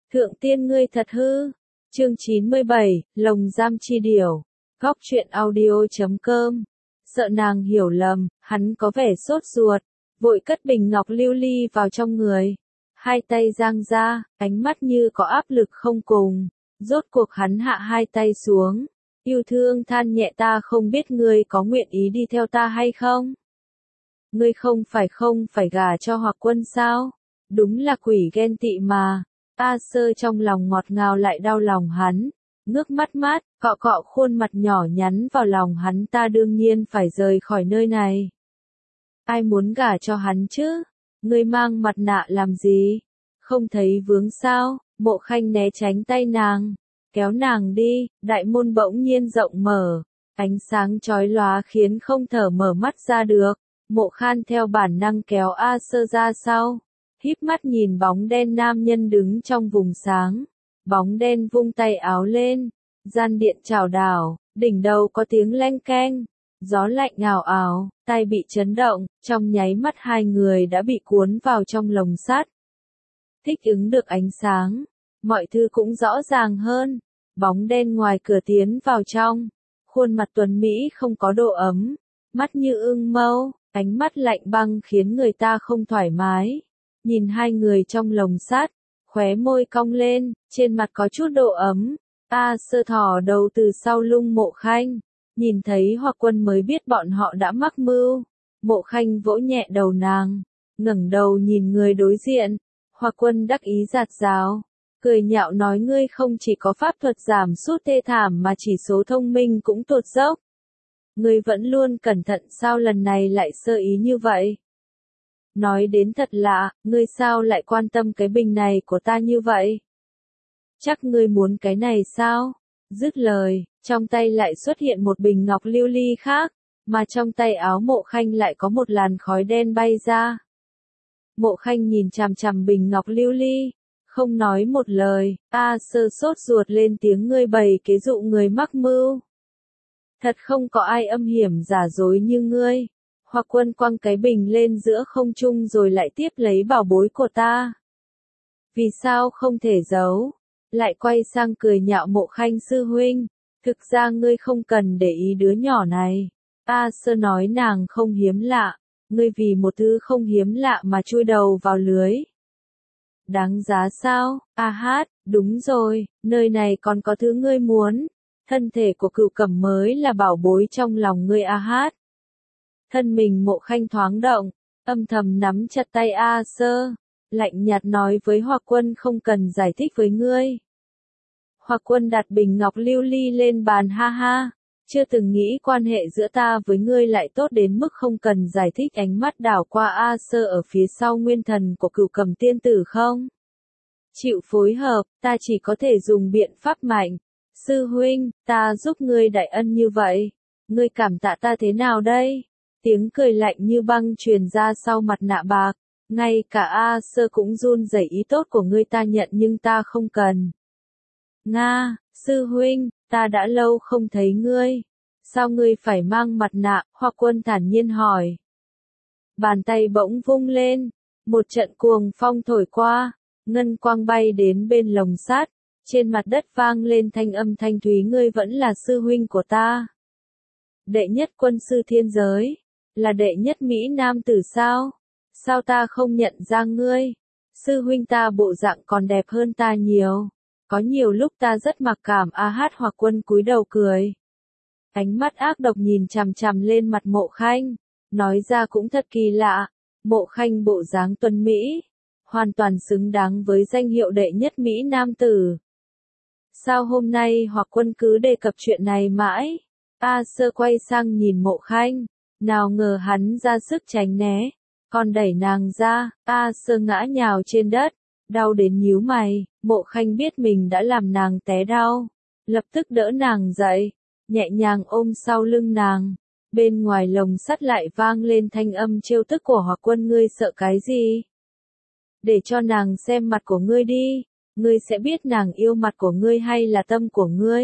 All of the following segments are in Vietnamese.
Thượng tiên ngươi thật hư. Chương 97, Lồng giam chi điểu. Góc truyện audio.com. Sợ nàng hiểu lầm, hắn có vẻ sốt ruột, vội cất bình ngọc lưu ly vào trong người. Hai tay giang ra, ánh mắt như có áp lực không cùng. Rốt cuộc hắn hạ hai tay xuống. Yêu thương than nhẹ, ta không biết ngươi có nguyện ý đi theo ta hay không? Ngươi không phải gả cho Hoặc Quân sao? Đúng là quỷ ghen tị mà. A Sơ trong lòng ngọt ngào lại đau lòng hắn. Ngước mắt mát, cọ cọ khuôn mặt nhỏ nhắn vào lòng hắn, ta đương nhiên phải rời khỏi nơi này. Ai muốn gả cho hắn chứ? Ngươi mang mặt nạ làm gì? Không thấy vướng sao? Mộ Khanh né tránh tay nàng, kéo nàng đi, đại môn bỗng nhiên rộng mở. Ánh sáng chói lóa khiến không thở mở mắt ra được. Mộ Khan theo bản năng kéo A Sơ ra sau. Híp mắt nhìn bóng đen nam nhân đứng trong vùng sáng. Bóng đen vung tay áo lên. Gian điện chào đảo, đỉnh đầu có tiếng leng keng. Gió lạnh ào ào, tai bị chấn động, trong nháy mắt hai người đã bị cuốn vào trong lồng sắt. Thích ứng được ánh sáng, mọi thứ cũng rõ ràng hơn. Bóng đen ngoài cửa tiến vào trong. Khuôn mặt tuấn Mỹ không có độ ấm. Mắt như ương mâu, ánh mắt lạnh băng khiến người ta không thoải mái. Nhìn hai người trong lồng sắt, khóe môi cong lên, trên mặt có chút độ ấm. A Sơ thò đầu từ sau lưng Mộ Khanh, nhìn thấy Hoặc Quân mới biết bọn họ đã mắc mưu. Mộ Khanh vỗ nhẹ đầu nàng, ngẩng đầu nhìn người đối diện. Hoặc Quân đắc ý giạt rào, cười nhạo nói, ngươi không chỉ có pháp thuật giảm sút thê thảm mà chỉ số thông minh cũng tụt dốc. Ngươi vẫn luôn cẩn thận, sao lần này lại sơ ý như vậy? Nói đến thật lạ, ngươi sao lại quan tâm cái bình này của ta như vậy? Chắc ngươi muốn cái này sao? Dứt lời, trong tay lại xuất hiện một bình ngọc lưu ly khác, mà trong tay áo Mộ Khanh lại có một làn khói đen bay ra. Mộ Khanh nhìn chằm chằm bình ngọc lưu ly, không nói một lời. A Sơ sốt ruột lên tiếng, ngươi bày kế dụ người mắc mưu. Thật không có ai âm hiểm giả dối như ngươi. Hoặc Quân quăng cái bình lên giữa không trung rồi lại tiếp lấy bảo bối của ta. Vì sao không thể giấu? Lại quay sang cười nhạo Mộ Khanh, sư huynh, thực ra ngươi không cần để ý đứa nhỏ này. A Sơ nói nàng không hiếm lạ, ngươi vì một thứ không hiếm lạ mà chui đầu vào lưới. Đáng giá sao? A Hát, đúng rồi, nơi này còn có thứ ngươi muốn. Thân thể của Cửu Cẩm mới là bảo bối trong lòng ngươi A Hát. Thân mình Mộ Khanh thoáng động, âm thầm nắm chặt tay A Sơ, lạnh nhạt nói với Hoặc Quân, không cần giải thích với ngươi. Hoặc Quân đặt bình ngọc lưu ly lên bàn, ha ha, chưa từng nghĩ quan hệ giữa ta với ngươi lại tốt đến mức không cần giải thích. Ánh mắt đảo qua A Sơ ở phía sau nguyên thần của Cửu Cẩm tiên tử, không chịu phối hợp, ta chỉ có thể dùng biện pháp mạnh. Sư huynh, ta giúp ngươi đại ân như vậy, ngươi cảm tạ ta thế nào đây? Tiếng cười lạnh như băng truyền ra sau mặt nạ bạc, ngay cả A Sơ cũng run rẩy, ý tốt của ngươi ta nhận nhưng ta không cần. Nga, sư huynh, ta đã lâu không thấy ngươi. Sao ngươi phải mang mặt nạ? Hoặc Quân thản nhiên hỏi. Bàn tay bỗng vung lên, một trận cuồng phong thổi qua, ngân quang bay đến bên lồng sắt, trên mặt đất vang lên thanh âm thanh thúy, ngươi vẫn là sư huynh của ta. Đệ nhất quân sư thiên giới, là đệ nhất Mỹ nam tử sao? Sao ta không nhận ra ngươi? Sư huynh ta bộ dạng còn đẹp hơn ta nhiều. Có nhiều lúc ta rất mặc cảm. A Hát. Hoặc Quân cúi đầu cười. Ánh mắt ác độc nhìn chằm chằm lên mặt Mộ Khanh. Nói ra cũng thật kỳ lạ. Mộ Khanh bộ dáng tuấn Mỹ, hoàn toàn xứng đáng với danh hiệu đệ nhất Mỹ nam tử. Sao hôm nay Hoặc Quân cứ đề cập chuyện này mãi? A Sơ quay sang nhìn Mộ Khanh. Nào ngờ hắn ra sức tránh né, còn đẩy nàng ra. A Sơ ngã nhào trên đất, đau đến nhíu mày. Mộ Khanh biết mình đã làm nàng té đau, lập tức đỡ nàng dậy, nhẹ nhàng ôm sau lưng nàng. Bên ngoài lồng sắt lại vang lên thanh âm trêu tức của Hoặc Quân, ngươi sợ cái gì? Để cho nàng xem mặt của ngươi đi, ngươi sẽ biết nàng yêu mặt của ngươi hay là tâm của ngươi.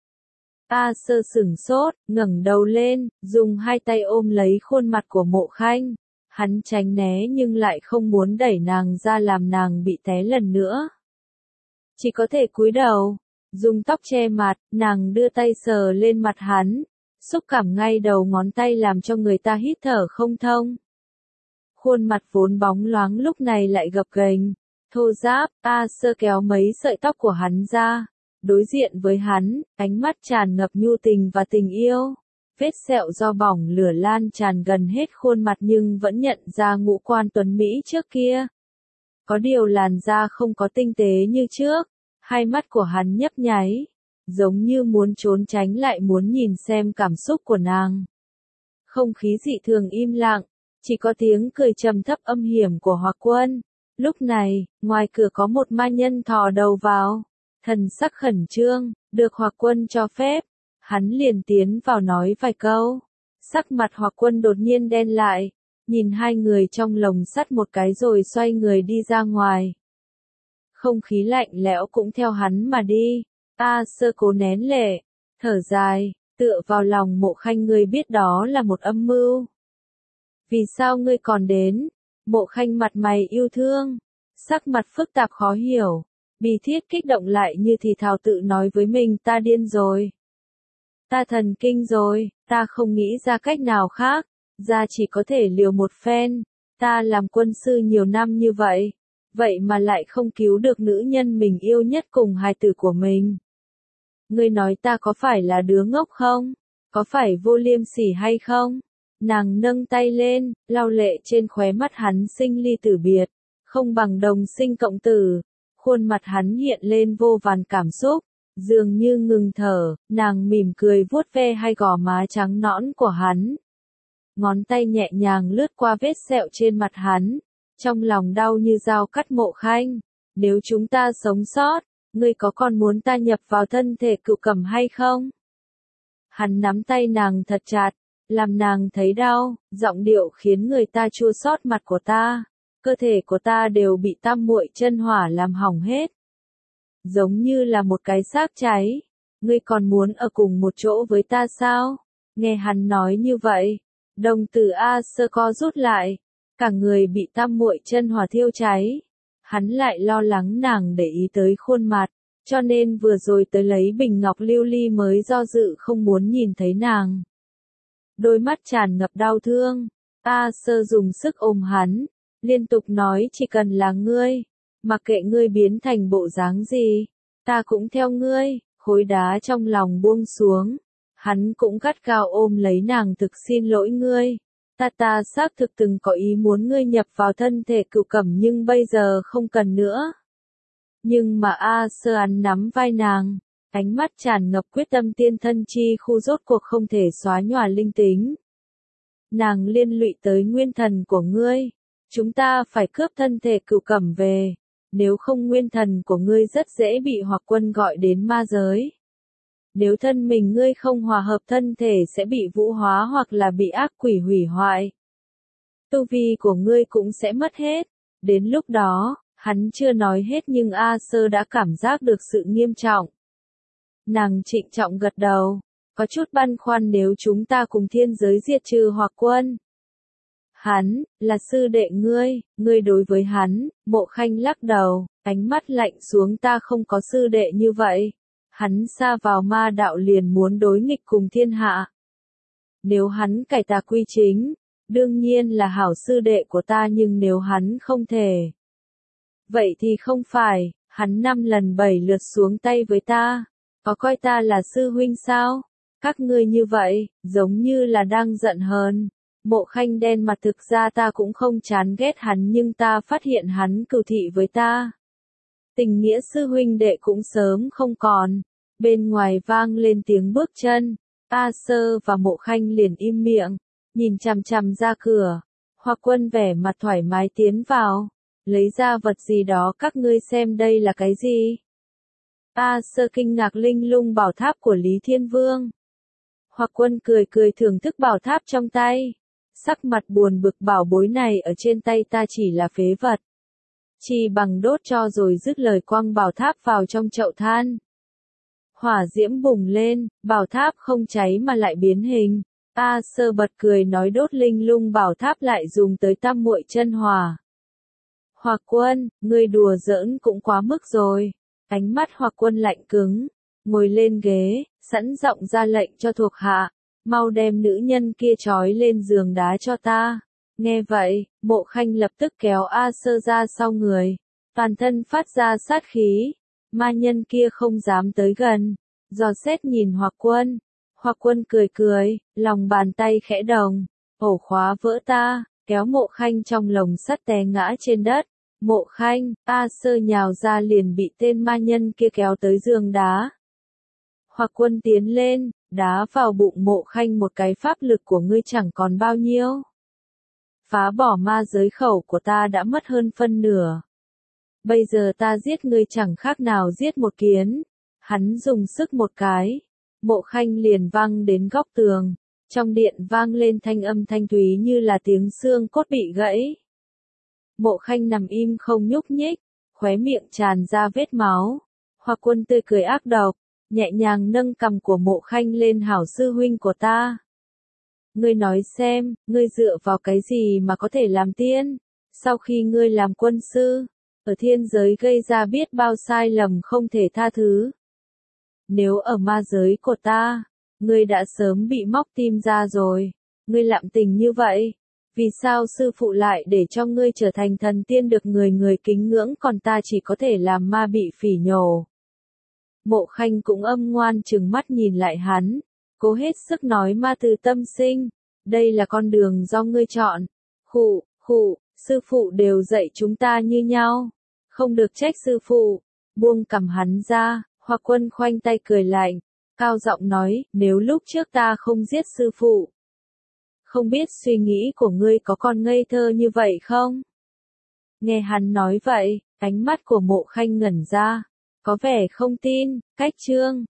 A Sơ sửng sốt, ngẩng đầu lên, dùng hai tay ôm lấy khuôn mặt của Mộ Khanh. Hắn tránh né nhưng lại không muốn đẩy nàng ra làm nàng bị té lần nữa. chỉ có thể cúi đầu, dùng tóc che mặt, nàng đưa tay sờ lên mặt hắn, xúc cảm ngay đầu ngón tay làm cho người ta hít thở không thông. Khuôn mặt vốn bóng loáng lúc này lại gập ghềnh, thô ráp, Sơ kéo mấy sợi tóc của hắn ra, đối diện với hắn, ánh mắt tràn ngập nhu tình và tình yêu. Vết sẹo do bỏng lửa lan tràn gần hết khuôn mặt nhưng vẫn nhận ra ngũ quan tuấn Mỹ trước kia. Có điều làn da không có tinh tế như trước, hai mắt của hắn nhấp nháy, giống như muốn trốn tránh lại muốn nhìn xem cảm xúc của nàng. Không khí dị thường im lặng, chỉ có tiếng cười trầm thấp âm hiểm của Hoặc Quân. Lúc này, ngoài cửa có một ma nhân thò đầu vào, thần sắc khẩn trương, được Hoặc Quân cho phép. Hắn liền tiến vào nói vài câu. Sắc mặt Hoặc Quân đột nhiên đen lại, nhìn hai người trong lồng sắt một cái rồi xoay người đi ra ngoài. Không khí lạnh lẽo cũng theo hắn mà đi. Sơ cố nén lệ, thở dài, tựa vào lòng Mộ Khanh, ngươi biết đó là một âm mưu. Vì sao ngươi còn đến? Mộ Khanh mặt mày yêu thương, sắc mặt phức tạp khó hiểu, bi thiết kích động lại như thì thào tự nói với mình, ta điên rồi. Ta thần kinh rồi, ta không nghĩ ra cách nào khác, ra chỉ có thể liều một phen. Ta làm quân sư nhiều năm như vậy, vậy mà lại không cứu được nữ nhân mình yêu nhất cùng hài tử của mình. Ngươi nói ta có phải là đứa ngốc không? Có phải vô liêm sỉ hay không? Nàng nâng tay lên, lau lệ trên khóe mắt hắn, sinh ly tử biệt, không bằng đồng sinh cộng tử. Khuôn mặt hắn hiện lên vô vàn cảm xúc. Dường như ngừng thở, nàng mỉm cười vuốt ve hai gò má trắng nõn của hắn. Ngón tay nhẹ nhàng lướt qua vết sẹo trên mặt hắn, trong lòng đau như dao cắt. Mộ Khanh, nếu chúng ta sống sót, ngươi có còn muốn ta nhập vào thân thể Cựu Cẩm hay không? Hắn nắm tay nàng thật chặt, làm nàng thấy đau, giọng điệu khiến người ta chua xót. Mặt của ta, cơ thể của ta đều bị tam muội chân hỏa làm hỏng hết. Giống như là một cái xác cháy, ngươi còn muốn ở cùng một chỗ với ta sao? Nghe hắn nói như vậy, đồng tử Sơ co rút lại, cả người bị tam muội chân hỏa thiêu cháy. Hắn lại lo lắng nàng để ý tới khuôn mặt, cho nên vừa rồi tới lấy bình ngọc lưu ly mới do dự không muốn nhìn thấy nàng. Đôi mắt tràn ngập đau thương, Sơ dùng sức ôm hắn, liên tục nói, chỉ cần là ngươi, mặc kệ ngươi biến thành bộ dáng gì, ta cũng theo ngươi. Khối đá trong lòng buông xuống, hắn cũng gắt gao ôm lấy nàng, thực xin lỗi ngươi. Ta xác thực từng có ý muốn ngươi nhập vào thân thể Cựu Cẩm nhưng bây giờ không cần nữa. Nhưng mà Sơ ăn nắm vai nàng, ánh mắt tràn ngập quyết tâm, tiên thân chi khu rốt cuộc không thể xóa nhòa linh tính. Nàng liên lụy tới nguyên thần của ngươi, chúng ta phải cướp thân thể Cựu Cẩm về. Nếu không nguyên thần của ngươi rất dễ bị Hoặc Quân gọi đến ma giới. Nếu thân mình ngươi không hòa hợp, thân thể sẽ bị vũ hóa hoặc là bị ác quỷ hủy hoại. Tu vi của ngươi cũng sẽ mất hết. Đến lúc đó, hắn chưa nói hết nhưng Sơ đã cảm giác được sự nghiêm trọng. Nàng trịnh trọng gật đầu, có chút băn khoăn, nếu chúng ta cùng thiên giới diệt trừ Hoặc Quân. Hắn, là sư đệ ngươi đối với hắn. Mộ Khanh lắc đầu, ánh mắt lạnh xuống, ta không có sư đệ như vậy. Hắn sa vào ma đạo liền muốn đối nghịch cùng thiên hạ. Nếu hắn cải tà quy chính, đương nhiên là hảo sư đệ của ta, nhưng nếu hắn không thể, vậy thì không phải. Hắn 5 lần 7 lượt xuống tay với ta, có coi ta là sư huynh sao? Các ngươi như vậy, giống như là đang giận hờn. Mộ Khanh đen mặt, thực ra ta cũng không chán ghét hắn nhưng ta phát hiện hắn cừu thị với ta. Tình nghĩa sư huynh đệ cũng sớm không còn. Bên ngoài vang lên tiếng bước chân, Sơ và Mộ Khanh liền im miệng, nhìn chằm chằm ra cửa. Hoặc Quân vẻ mặt thoải mái tiến vào, lấy ra vật gì đó, các ngươi xem đây là cái gì? Sơ kinh ngạc, linh lung bảo tháp của Lý Thiên Vương. Hoặc Quân cười cười thưởng thức bảo tháp trong tay. Sắc mặt buồn bực, bảo bối này ở trên tay ta chỉ là phế vật. Chỉ bằng đốt cho rồi, dứt lời quăng bảo tháp vào trong chậu than. Hỏa diễm bùng lên, bảo tháp không cháy mà lại biến hình. Sơ bật cười nói, đốt linh lung bảo tháp lại dùng tới tam muội chân hỏa. Hoặc Quân, ngươi đùa giỡn cũng quá mức rồi. Ánh mắt Hoặc Quân lạnh cứng, ngồi lên ghế, sẵn giọng ra lệnh cho thuộc hạ, mau đem nữ nhân kia trói lên giường đá cho ta. Nghe vậy, Mộ Khanh lập tức kéo A Sơ ra sau người, toàn thân phát ra sát khí, ma nhân kia không dám tới gần, dò xét nhìn Hoặc Quân. Hoặc Quân cười cười, lòng bàn tay khẽ động, ổ khóa vỡ ta, kéo Mộ Khanh trong lồng sắt té ngã trên đất. Mộ Khanh, A Sơ nhào ra liền bị tên ma nhân kia kéo tới giường đá. Hoặc Quân tiến lên, đá vào bụng Mộ Khanh một cái, pháp lực của ngươi chẳng còn bao nhiêu. Phá bỏ ma giới khẩu của ta đã mất hơn phân nửa. Bây giờ ta giết ngươi chẳng khác nào giết một kiến. Hắn dùng sức một cái, Mộ Khanh liền văng đến góc tường. Trong điện vang lên thanh âm thanh thúy như là tiếng xương cốt bị gãy. Mộ Khanh nằm im không nhúc nhích, khóe miệng tràn ra vết máu. Hoặc Quân tươi cười ác độc, nhẹ nhàng nâng cằm của Mộ Khanh lên, hảo sư huynh của ta. Ngươi nói xem, ngươi dựa vào cái gì mà có thể làm tiên? Sau khi ngươi làm quân sư, ở thiên giới gây ra biết bao sai lầm không thể tha thứ. Nếu ở ma giới của ta, ngươi đã sớm bị móc tim ra rồi. Ngươi lạm tình như vậy, vì sao sư phụ lại để cho ngươi trở thành thần tiên được người người kính ngưỡng, còn ta chỉ có thể làm ma bị phỉ nhổ? Mộ Khanh cũng âm ngoan trừng mắt nhìn lại hắn, cố hết sức nói ma từ tâm sinh, đây là con đường do ngươi chọn. Khụ, sư phụ đều dạy chúng ta như nhau, không được trách sư phụ. Buông cầm hắn ra, Hoặc Quân khoanh tay cười lạnh, cao giọng nói, nếu lúc trước ta không giết sư phụ, không biết suy nghĩ của ngươi có còn ngây thơ như vậy không? Nghe hắn nói vậy, ánh mắt của Mộ Khanh ngẩn ra, có vẻ không tin. Cách chương